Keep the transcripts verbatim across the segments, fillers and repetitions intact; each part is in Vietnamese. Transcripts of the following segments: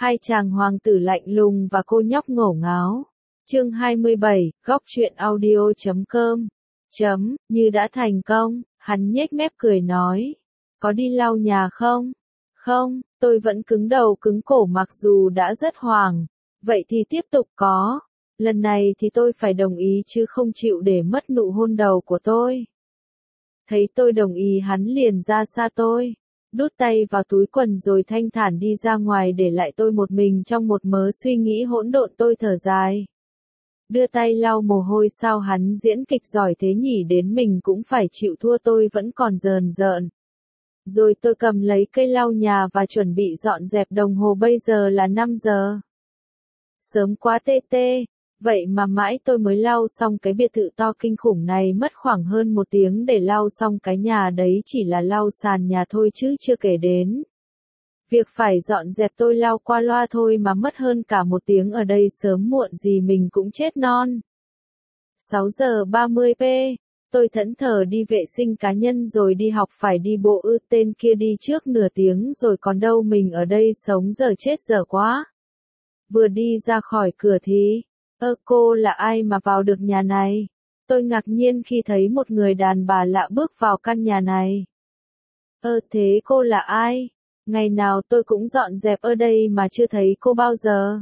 Hai chàng hoàng tử lạnh lùng và cô nhóc ngổ ngáo. Chương hai mươi bảy, góc truyện audio chấm com. Chấm, như đã thành công, hắn nhếch mép cười nói. Có đi lau nhà không? Không, tôi vẫn cứng đầu cứng cổ mặc dù đã rất hoàng. Vậy thì tiếp tục có. Lần này thì tôi phải đồng ý chứ không chịu để mất nụ hôn đầu của tôi. Thấy tôi đồng ý hắn liền ra xa tôi. Đút tay vào túi quần rồi thanh thản đi ra ngoài để lại tôi một mình trong một mớ suy nghĩ hỗn độn. Tôi thở dài. Đưa tay lau mồ hôi, sao hắn diễn kịch giỏi thế nhỉ, đến mình cũng phải chịu thua, tôi vẫn còn rờn rợn. Rồi tôi cầm lấy cây lau nhà và chuẩn bị dọn dẹp, đồng hồ bây giờ là năm giờ. Sớm quá tê tê, vậy mà mãi tôi mới lau xong cái biệt thự to kinh khủng này, mất khoảng hơn một tiếng để lau xong cái nhà đấy, chỉ là lau sàn nhà thôi chứ chưa kể đến việc phải dọn dẹp. Tôi lau qua loa thôi mà mất hơn cả một tiếng ở đây, sớm muộn gì mình cũng chết non. sáu giờ ba mươi p, tôi thẫn thờ đi vệ sinh cá nhân rồi đi học. Phải đi bộ ư? Tên kia đi trước nửa tiếng rồi còn đâu, mình ở đây sống giờ chết giờ quá. Vừa đi ra khỏi cửa thì, ơ cô là ai mà vào được nhà này? Tôi ngạc nhiên khi thấy một người đàn bà lạ bước vào căn nhà này. Ơ thế cô là ai? Ngày nào tôi cũng dọn dẹp ở đây mà chưa thấy cô bao giờ.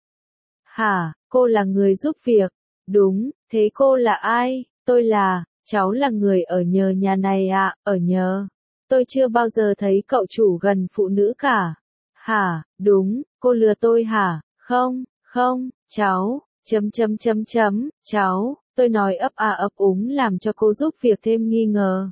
Hả, cô là người giúp việc? Đúng, thế cô là ai? Tôi là, cháu là người ở nhờ nhà này ạ. À, ở nhờ. Tôi chưa bao giờ thấy cậu chủ gần phụ nữ cả. Hả, đúng, cô lừa tôi hả? Không, không, cháu, chấm chấm chấm chấm, cháu, tôi nói ấp à ấp úng làm cho cô giúp việc thêm nghi ngờ.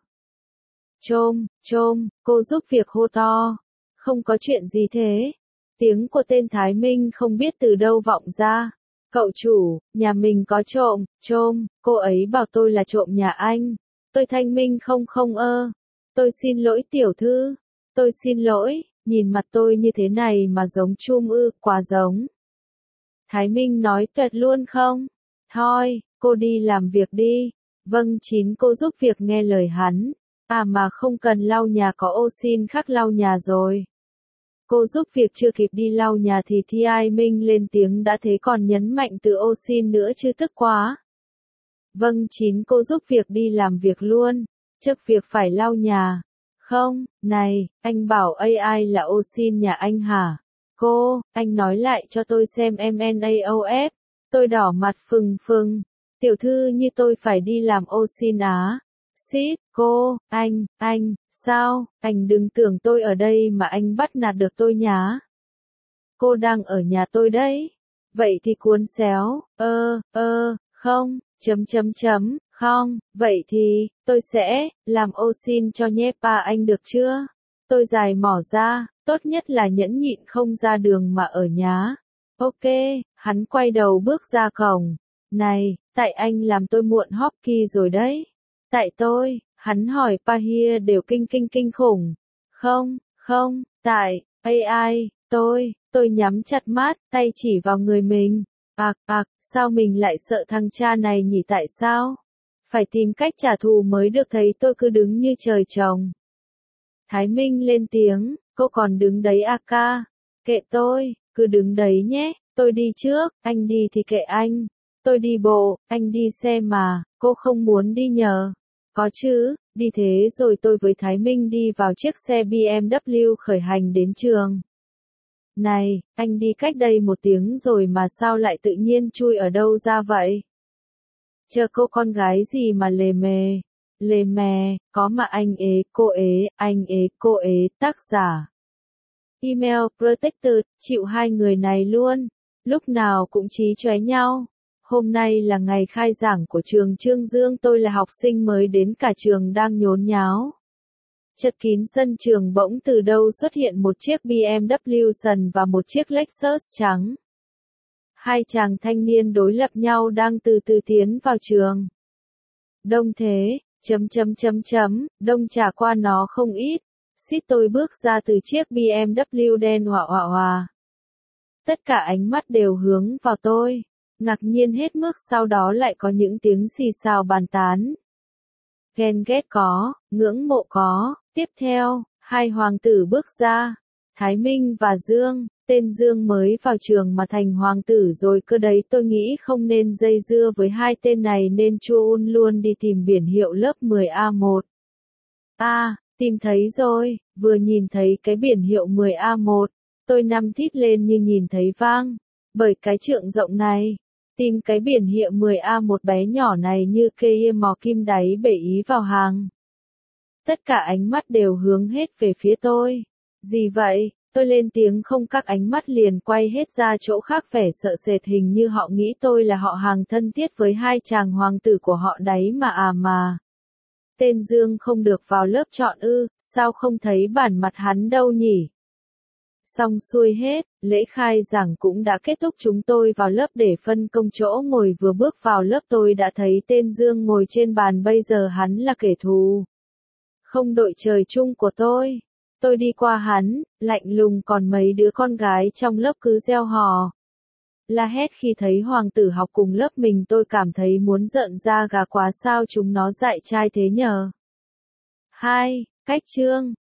Chôm, chôm, cô giúp việc hô to. Không có chuyện gì thế. Tiếng của tên Thái Minh không biết từ đâu vọng ra. Cậu chủ, nhà mình có trộm, chôm, cô ấy bảo tôi là trộm nhà anh. Tôi thanh minh không không ơ. Tôi xin lỗi tiểu thư. Tôi xin lỗi, nhìn mặt tôi như thế này mà giống chum ư, quá giống. Thái Minh nói tuyệt luôn không? Thôi, cô đi làm việc đi. Vâng chín, cô giúp việc nghe lời hắn. À mà không cần lau nhà, có ô xin khắc lau nhà rồi. Cô giúp việc chưa kịp đi lau nhà thì Thi Ai Minh lên tiếng đã thế còn nhấn mạnh từ ô xin nữa chứ, tức quá. Vâng chín, cô giúp việc đi làm việc luôn. Trước việc phải lau nhà. Không, này, anh bảo a i là ô xin nhà anh hả? Cô, anh nói lại cho tôi xem em en a o ép. Tôi đỏ mặt phừng phừng. Tiểu thư như tôi phải đi làm ô xin á? Xít, cô, anh, anh, sao, anh đừng tưởng tôi ở đây mà anh bắt nạt được tôi nhá. Cô đang ở nhà tôi đấy. Vậy thì cuốn xéo, ơ, ơ, không, chấm chấm chấm, không, vậy thì, tôi sẽ, làm ô xin cho nhé pa anh được chưa? Tôi dài mỏ ra, tốt nhất là nhẫn nhịn không ra đường mà ở nhá. Ok, hắn quay đầu bước ra cổng. Này, tại anh làm tôi muộn hockey rồi đấy. Tại tôi, hắn hỏi Pahia đều kinh kinh kinh khủng. Không, không, tại, a i, tôi, tôi nhắm chặt mắt, tay chỉ vào người mình. Ạc, ạc, sao mình lại sợ thằng cha này nhỉ, tại sao? Phải tìm cách trả thù mới được, thấy tôi cứ đứng như trời trồng. Thái Minh lên tiếng, cô còn đứng đấy à ca? Kệ tôi, cứ đứng đấy nhé, tôi đi trước, anh đi thì kệ anh. Tôi đi bộ, anh đi xe mà, cô không muốn đi nhờ. Có chứ, đi thế rồi tôi với Thái Minh đi vào chiếc xe bê em vê khởi hành đến trường. Này, anh đi cách đây một tiếng rồi mà sao lại tự nhiên chui ở đâu ra vậy? Chờ cô con gái gì mà lề mề? Lề mè, có mà anh ế, cô ế, anh ế, cô ế, tác giả. Email Protected, chịu hai người này luôn, lúc nào cũng chí chóe nhau. Hôm nay là ngày khai giảng của trường Trương Dương, tôi là học sinh mới đến, cả trường đang nhốn nháo. Chật kín sân trường, bỗng từ đâu xuất hiện một chiếc bê em vê sần và một chiếc Lexus trắng. Hai chàng thanh niên đối lập nhau đang từ từ tiến vào trường. Đông thế, chấm chấm chấm chấm, đông trả qua nó không ít. Xít, tôi bước ra từ chiếc bê em vê đen họa họa hòa. Tất cả ánh mắt đều hướng vào tôi. Ngạc nhiên hết mức, sau đó lại có những tiếng xì xào bàn tán. Ghen ghét có, ngưỡng mộ có. Tiếp theo, hai hoàng tử bước ra. Thái Minh và Dương, Tên Dương mới vào trường mà thành hoàng tử rồi cơ đấy, tôi nghĩ không nên dây dưa với hai tên này nên Chuun luôn đi tìm biển hiệu lớp mười A một. À, tìm thấy rồi, vừa nhìn thấy cái biển hiệu mười A một, tôi nằm thít lên như nhìn thấy vang, bởi cái trượng rộng này. Tìm cái biển hiệu mười A một bé nhỏ này như kê mò kim đáy bể ý vào hàng. Tất cả ánh mắt đều hướng hết về phía tôi. Gì vậy? Tôi lên tiếng không, các ánh mắt liền quay hết ra chỗ khác vẻ sợ sệt, hình như họ nghĩ tôi là họ hàng thân thiết với hai chàng hoàng tử của họ đấy mà à mà. Tên Dương không được vào lớp chọn ư, sao không thấy bản mặt hắn đâu nhỉ? Xong xuôi hết, lễ khai giảng cũng đã kết thúc, chúng tôi vào lớp để phân công chỗ ngồi, vừa bước vào lớp tôi đã thấy tên Dương ngồi trên bàn, bây giờ hắn là kẻ thù. Không đội trời chung của tôi. Tôi đi qua hắn, lạnh lùng, còn mấy đứa con gái trong lớp cứ reo hò la hét khi thấy hoàng tử học cùng lớp mình, tôi cảm thấy muốn rợn da gà quá, sao chúng nó dại trai thế nhờ. Hai, cách chương